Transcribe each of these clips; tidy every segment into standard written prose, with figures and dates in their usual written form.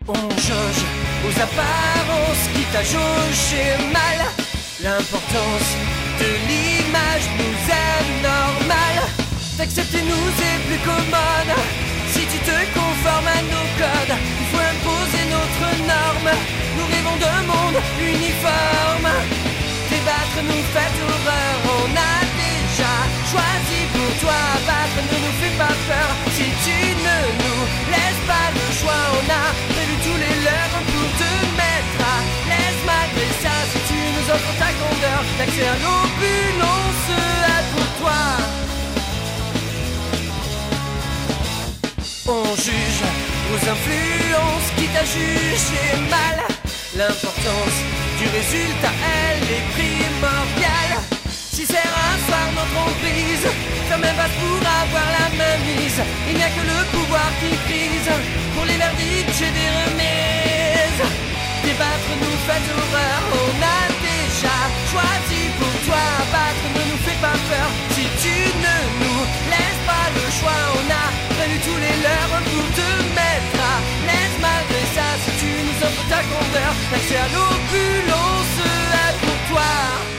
On jauge aux apparences, quitte à jauger mal. L'importance de l'image nous est normale. D'accepter nous est plus commode. Si tu te conformes à nos codes, il faut imposer notre norme. Nous rêvons d'un monde uniforme. Débattre nous fait horreur. On a déjà choisi pour toi. Battre ne nous fait pas peur. Si tu ne nous laisses pas le choix, on a prévu tous les leurs pour te mettre à l'aise. Malgré ça, si tu nous offres ta grandeur, l'accès à l'opulence est pour toi. On juge aux influences, quitte à juger mal. L'importance du résultat, elle est primordiale. Si c'est un soir notre emprise, ferme un passe pour avoir la main mise. Il n'y a que le pouvoir qui prise. Pour les verdicts, j'ai des remises. Débattre nous fait horreur. On a déjà choisi pour toi. Battre ne nous fait pas peur. Si tu ne nous laisses pas le choix, on a prévu tous les leurs pour te mettre à l'aise. Malgré ça, si tu nous offres ta grandeur, l'accès à l'opulence est pour toi.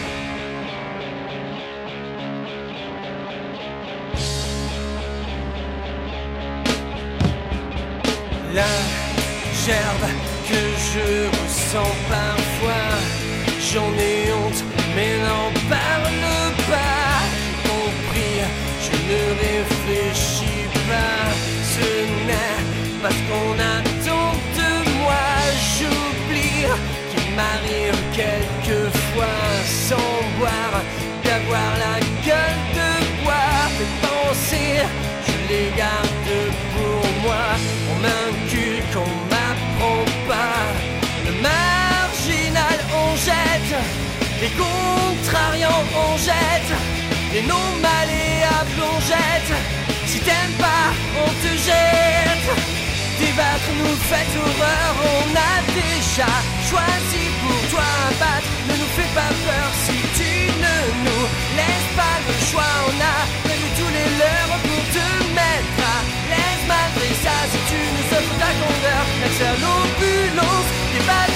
La gerbe que je ressens parfois, j'en ai honte, mais n'en parle pas. Compris, je ne réfléchis pas. Ce n'est parce qu'on attend de moi. J'oublie qu'il m'arrive quelquefois, sans boire, d'avoir la gueule de bois. Mes pensées, je les garde pour moi. On m'inculque, on m'apprend pas. Le marginal on jette, les contrariants on jette, les non malléables on jette. Si t'aimes pas, on te jette. Débattre nous fait horreur. On a déjà choisi pour toi. Battre ne nous fait pas peur. Si tu ne nous laisses pas le choix, on a prévu tous les leurs pour te mettre à l'aise. Malgré ça, si tu nous offres ta grandeur, l'accès à l'opulence, débattre